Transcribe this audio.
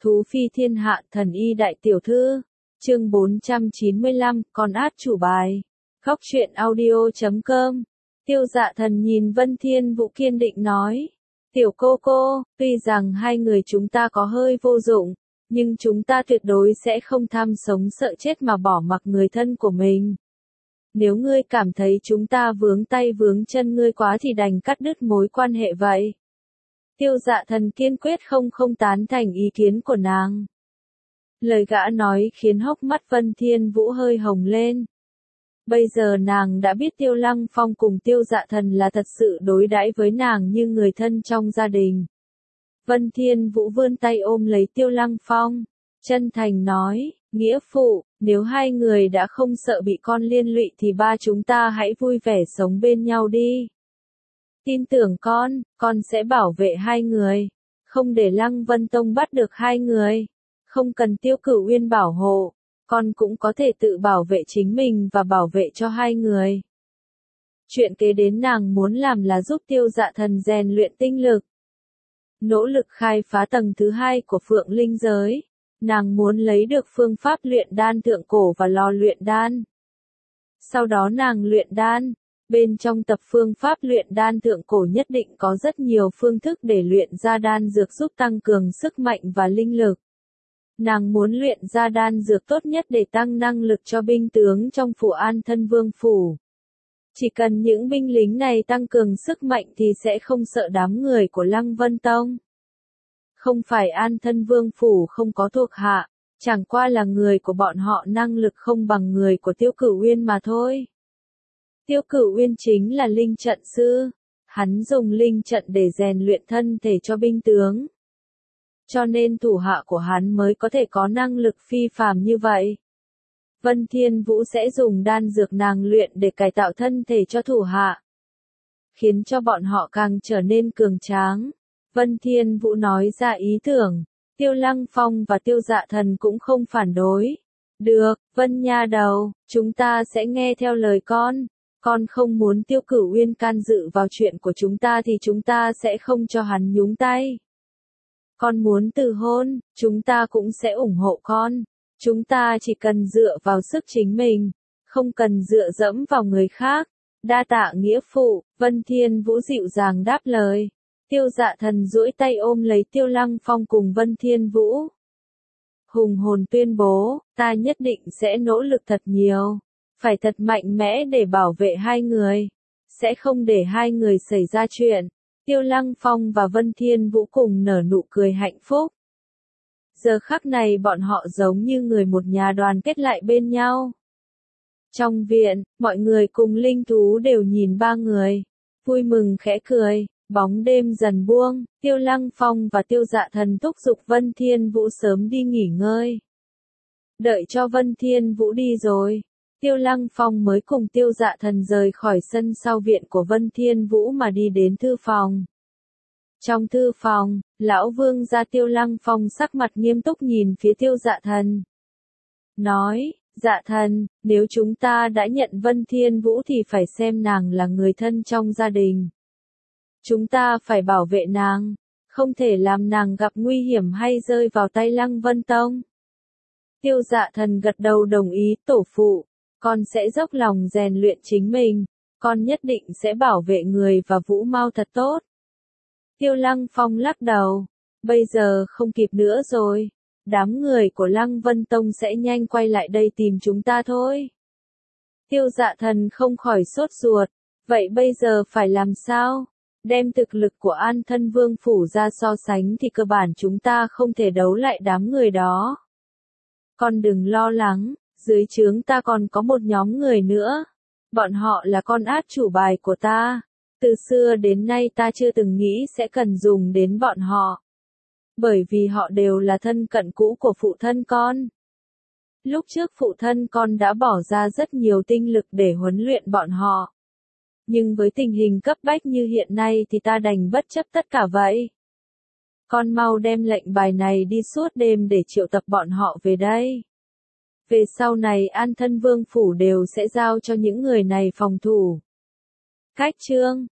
Thú phi thiên hạ thần y đại tiểu thư. Chương 495, con át chủ bài. Góc truyện audio.com. Tiêu Dạ Thần nhìn Vân Thiên Vũ kiên định nói. Tiểu cô, tuy rằng hai người chúng ta có hơi vô dụng, nhưng chúng ta tuyệt đối sẽ không tham sống sợ chết mà bỏ mặc người thân của mình. Nếu ngươi cảm thấy chúng ta vướng tay vướng chân ngươi quá thì đành cắt đứt mối quan hệ vậy. Tiêu Dạ Thần kiên quyết không tán thành ý kiến của nàng. Lời gã nói khiến hốc mắt Vân Thiên Vũ hơi hồng lên. Bây giờ nàng đã biết Tiêu Lăng Phong cùng Tiêu Dạ Thần là thật sự đối đãi với nàng như người thân trong gia đình. Vân Thiên Vũ vươn tay ôm lấy Tiêu Lăng Phong, chân thành nói, nghĩa phụ, nếu hai người đã không sợ bị con liên lụy thì ba chúng ta hãy vui vẻ sống bên nhau đi. Tin tưởng con sẽ bảo vệ hai người, không để Lăng Vân Tông bắt được hai người, không cần Tiêu Cửu Uyên bảo hộ, con cũng có thể tự bảo vệ chính mình và bảo vệ cho hai người. Chuyện kế đến nàng muốn làm là giúp Tiêu Dạ Thần rèn luyện tinh lực, nỗ lực khai phá tầng thứ 2 của Phượng Linh giới. Nàng muốn lấy được phương pháp luyện đan thượng cổ và lò luyện đan. Sau đó nàng luyện đan. Bên trong tập phương pháp luyện đan thượng cổ nhất định có rất nhiều phương thức để luyện ra đan dược giúp tăng cường sức mạnh và linh lực. Nàng muốn luyện ra đan dược tốt nhất để tăng năng lực cho binh tướng trong phủ An Thân Vương phủ. Chỉ cần những binh lính này tăng cường sức mạnh thì sẽ không sợ đám người của Lăng Vân Tông. Không phải An Thân Vương phủ không có thuộc hạ, chẳng qua là người của bọn họ năng lực không bằng người của Tiêu Cửu Uyên mà thôi. Tiêu Cửu Uyên chính là linh trận sư, hắn dùng linh trận để rèn luyện thân thể cho binh tướng. Cho nên thủ hạ của hắn mới có thể có năng lực phi phàm như vậy. Vân Thiên Vũ sẽ dùng đan dược nàng luyện để cải tạo thân thể cho thủ hạ, khiến cho bọn họ càng trở nên cường tráng. Vân Thiên Vũ nói ra ý tưởng, Tiêu Lăng Phong và Tiêu Dạ Thần cũng không phản đối. Được, Vân nha đầu, chúng ta sẽ nghe theo lời con không muốn Tiêu Cửu Uyên can dự vào chuyện của chúng ta thì chúng ta sẽ không cho hắn nhúng tay. Con muốn từ hôn, chúng ta cũng sẽ ủng hộ con. Chúng ta chỉ cần dựa vào sức chính mình, không cần dựa dẫm vào người khác. Đa tạ nghĩa phụ, Vân Thiên Vũ dịu dàng đáp lời. Tiêu Dạ Thần duỗi tay ôm lấy Tiêu Lăng Phong cùng Vân Thiên Vũ. Hùng hồn tuyên bố, ta nhất định sẽ nỗ lực thật nhiều, phải thật mạnh mẽ để bảo vệ hai người, sẽ không để hai người xảy ra chuyện. Tiêu Lăng Phong và Vân Thiên Vũ cùng nở nụ cười hạnh phúc. Giờ khắc này bọn họ giống như người một nhà đoàn kết lại bên nhau. Trong viện, mọi người cùng linh thú đều nhìn ba người, vui mừng khẽ cười. Bóng đêm dần buông, Tiêu Lăng Phong và Tiêu Dạ Thần thúc giục Vân Thiên Vũ sớm đi nghỉ ngơi. Đợi cho Vân Thiên Vũ đi rồi, Tiêu Lăng Phong mới cùng Tiêu Dạ Thần rời khỏi sân sau viện của Vân Thiên Vũ mà đi đến thư phòng. Trong thư phòng, lão vương gia Tiêu Lăng Phong sắc mặt nghiêm túc nhìn phía Tiêu Dạ Thần. Nói, Dạ Thần, nếu chúng ta đã nhận Vân Thiên Vũ thì phải xem nàng là người thân trong gia đình. Chúng ta phải bảo vệ nàng, không thể làm nàng gặp nguy hiểm hay rơi vào tay Lăng Vân Tông. Tiêu Dạ Thần gật đầu đồng ý, tổ phụ, con sẽ dốc lòng rèn luyện chính mình, con nhất định sẽ bảo vệ người và Vũ Mao thật tốt. Tiêu Lăng Phong lắc đầu, bây giờ không kịp nữa rồi, đám người của Lăng Vân Tông sẽ nhanh quay lại đây tìm chúng ta thôi. Tiêu Dạ Thần không khỏi sốt ruột, vậy bây giờ phải làm sao? Đem thực lực của An Thân Vương phủ ra so sánh thì cơ bản chúng ta không thể đấu lại đám người đó. Con đừng lo lắng, dưới trướng ta còn có một nhóm người nữa. Bọn họ là con át chủ bài của ta. Từ xưa đến nay ta chưa từng nghĩ sẽ cần dùng đến bọn họ. Bởi vì họ đều là thân cận cũ của phụ thân con. Lúc trước phụ thân con đã bỏ ra rất nhiều tinh lực để huấn luyện bọn họ. Nhưng với tình hình cấp bách như hiện nay thì ta đành bất chấp tất cả vậy. Con mau đem lệnh bài này đi suốt đêm để triệu tập bọn họ về đây. Về sau này An Thân Vương phủ đều sẽ giao cho những người này phòng thủ. Cách chương